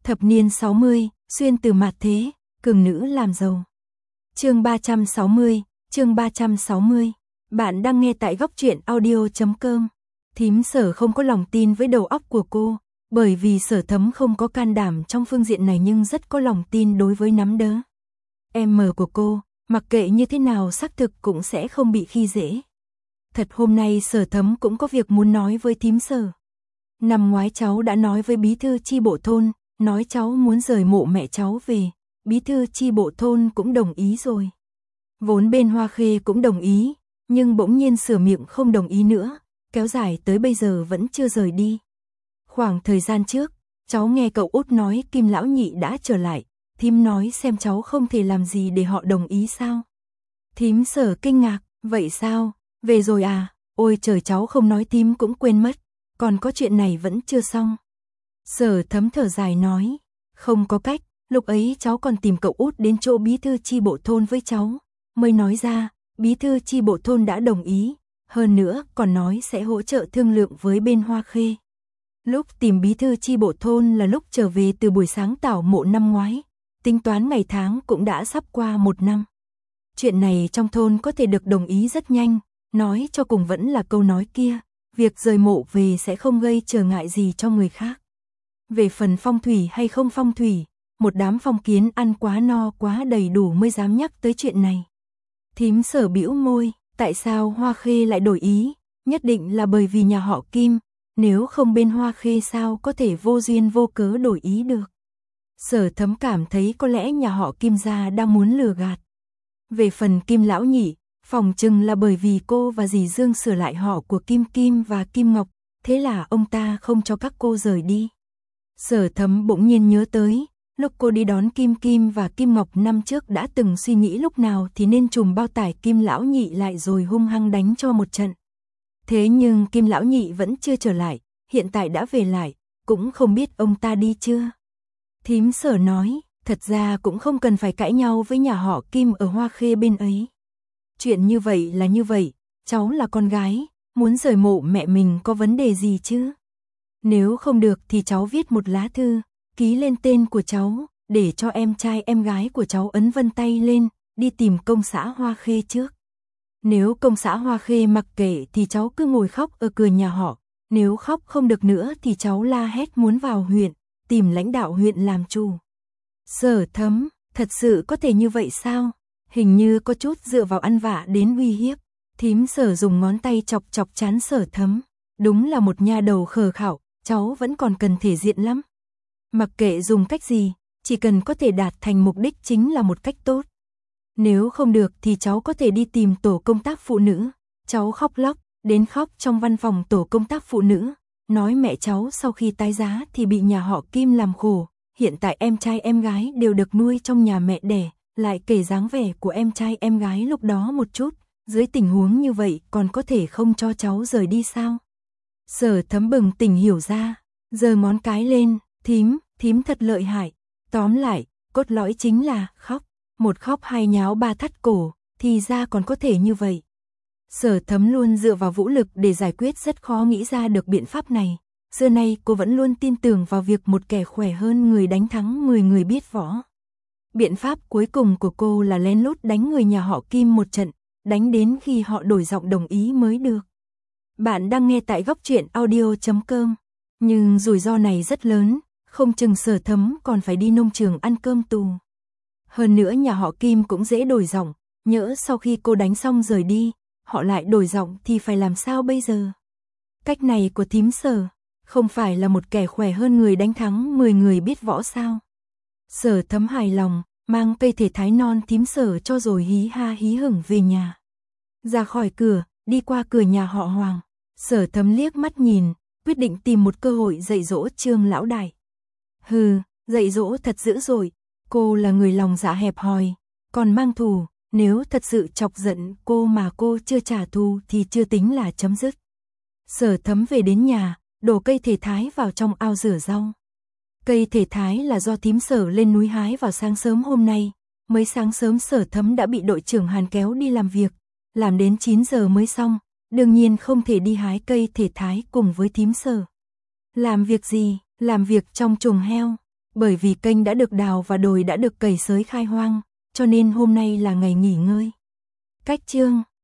Thập niên 60, xuyên từ mạt thế, cường nữ làm giàu. Chương 360, chương 360. Bạn đang nghe tại góc truyện audio.com. Thím Sở không có lòng tin với đầu óc của cô, bởi vì Sở Thấm không có can đảm trong phương diện này nhưng rất có lòng tin đối với nắm đỡ. Em mờ của cô, mặc kệ như thế nào xác thực cũng sẽ không bị khi dễ. Thật hôm nay Sở Thấm cũng có việc muốn nói với thím Sở. Năm ngoái cháu đã nói với bí thư chi bộ thôn, nói cháu muốn rời mộ mẹ cháu về, bí thư chi bộ thôn cũng đồng ý rồi. Vốn bên Hoa Khê cũng đồng ý, nhưng bỗng nhiên sửa miệng không đồng ý nữa, kéo dài tới bây giờ vẫn chưa rời đi. Khoảng thời gian trước, cháu nghe cậu út nói Kim lão nhị đã trở lại, thím nói xem cháu không thể làm gì để họ đồng ý sao. Thím Sở kinh ngạc, vậy sao, về rồi à, ôi trời cháu không nói thím cũng quên mất, còn có chuyện này vẫn chưa xong. Sở Thấm thở dài nói, không có cách, lúc ấy cháu còn tìm cậu út đến chỗ bí thư chi bộ thôn với cháu, mới nói ra, bí thư chi bộ thôn đã đồng ý, hơn nữa còn nói sẽ hỗ trợ thương lượng với bên Hoa Khê. Lúc tìm bí thư chi bộ thôn là lúc trở về từ buổi sáng tảo mộ năm ngoái, tính toán ngày tháng cũng đã sắp qua 1 năm. Chuyện này trong thôn có thể được đồng ý rất nhanh, nói cho cùng vẫn là câu nói kia, việc rời mộ về sẽ không gây trở ngại gì cho người khác. Về phần phong thủy hay không phong thủy, một đám phong kiến ăn quá no quá đầy đủ mới dám nhắc tới chuyện này. Thím Sở bĩu môi, tại sao Hoa Khê lại đổi ý, nhất định là bởi vì nhà họ Kim, nếu không bên Hoa Khê sao có thể vô duyên vô cớ đổi ý được. Sở Thấm cảm thấy có lẽ nhà họ Kim gia đang muốn lừa gạt. Về phần Kim lão nhị, phỏng chừng là bởi vì cô và dì Dương sửa lại họ của Kim Kim và Kim Ngọc, thế là ông ta không cho các cô rời đi. Sở Thấm bỗng nhiên nhớ tới, lúc cô đi đón Kim Kim và Kim Ngọc năm trước đã từng suy nghĩ lúc nào thì nên trùm bao tải Kim lão nhị lại rồi hung hăng đánh cho một trận. Thế nhưng Kim lão nhị vẫn chưa trở lại, hiện tại đã về lại, cũng không biết ông ta đi chưa. Thím Sở nói, thật ra cũng không cần phải cãi nhau với nhà họ Kim ở Hoa Khê bên ấy. Chuyện như vậy là như vậy, cháu là con gái, muốn rời mộ mẹ mình có vấn đề gì chứ? Nếu không được thì cháu viết một lá thư, ký lên tên của cháu, để cho em trai em gái của cháu ấn vân tay lên, đi tìm công xã Hoa Khê trước. Nếu công xã Hoa Khê mặc kệ thì cháu cứ ngồi khóc ở cửa nhà họ, nếu khóc không được nữa thì cháu la hét muốn vào huyện, tìm lãnh đạo huyện làm chủ. Sở Thấm, thật sự có thể như vậy sao? Hình như có chút dựa vào ăn vạ đến uy hiếp. Thím Sở dùng ngón tay chọc chọc trán Sở Thấm. Đúng là một nha đầu khờ khảo, cháu vẫn còn cần thể diện lắm. Mặc kệ dùng cách gì, chỉ cần có thể đạt thành mục đích chính là một cách tốt. Nếu không được thì cháu có thể đi tìm tổ công tác phụ nữ. Cháu khóc lóc, đến khóc trong văn phòng tổ công tác phụ nữ. Nói mẹ cháu sau khi tái giá thì bị nhà họ Kim làm khổ. Hiện tại em trai em gái đều được nuôi trong nhà mẹ đẻ. Lại kể dáng vẻ của em trai em gái lúc đó một chút. Dưới tình huống như vậy còn có thể không cho cháu rời đi sao? Sở Thấm bừng tỉnh hiểu ra. Giơ ngón cái lên, thím thật lợi hại. Tóm lại, cốt lõi chính là khóc. Một khóc hai nháo ba thắt cổ, thì ra còn có thể như vậy. Sở Thấm luôn dựa vào vũ lực để giải quyết rất khó nghĩ ra được biện pháp này. Xưa nay cô vẫn luôn tin tưởng vào việc một kẻ khỏe hơn người đánh thắng 10 người biết võ. Biện pháp cuối cùng của cô là lén lút đánh người nhà họ Kim một trận, đánh đến khi họ đổi giọng đồng ý mới được. Bạn đang nghe tại góc truyện audio.com. Nhưng rủi ro này rất lớn, không chừng Sở Thấm còn phải đi nông trường ăn cơm tù. Hơn nữa nhà họ Kim cũng dễ đổi giọng, nhỡ sau khi cô đánh xong rời đi, họ lại đổi giọng thì phải làm sao bây giờ? Cách này của thím Sở, không phải là một kẻ khỏe hơn người đánh thắng 10 người biết võ sao? Sở Thấm hài lòng, mang cây thể thái non thím Sở cho rồi hí ha hí hửng về nhà. Ra khỏi cửa, đi qua cửa nhà họ Hoàng, Sở Thấm liếc mắt nhìn, quyết định tìm một cơ hội dạy dỗ Trương lão đại. Hừ, dạy dỗ thật dữ dội, cô là người lòng dạ hẹp hòi, còn mang thù, nếu thật sự chọc giận cô mà cô chưa trả thù thì chưa tính là chấm dứt. Sở Thấm về đến nhà, đổ cây thể thái vào trong ao rửa rau. Cây thể thái là do thím Sở lên núi hái vào sáng sớm hôm nay, mới sáng sớm Sở Thấm đã bị đội trưởng Hàn kéo đi làm việc, làm đến 9 giờ mới xong, đương nhiên không thể đi hái cây thể thái cùng với thím Sở. Làm việc gì? Làm việc trong chuồng heo. Bởi vì kênh đã được đào và đồi đã được cày xới khai hoang, cho nên hôm nay là ngày nghỉ ngơi. Cách chương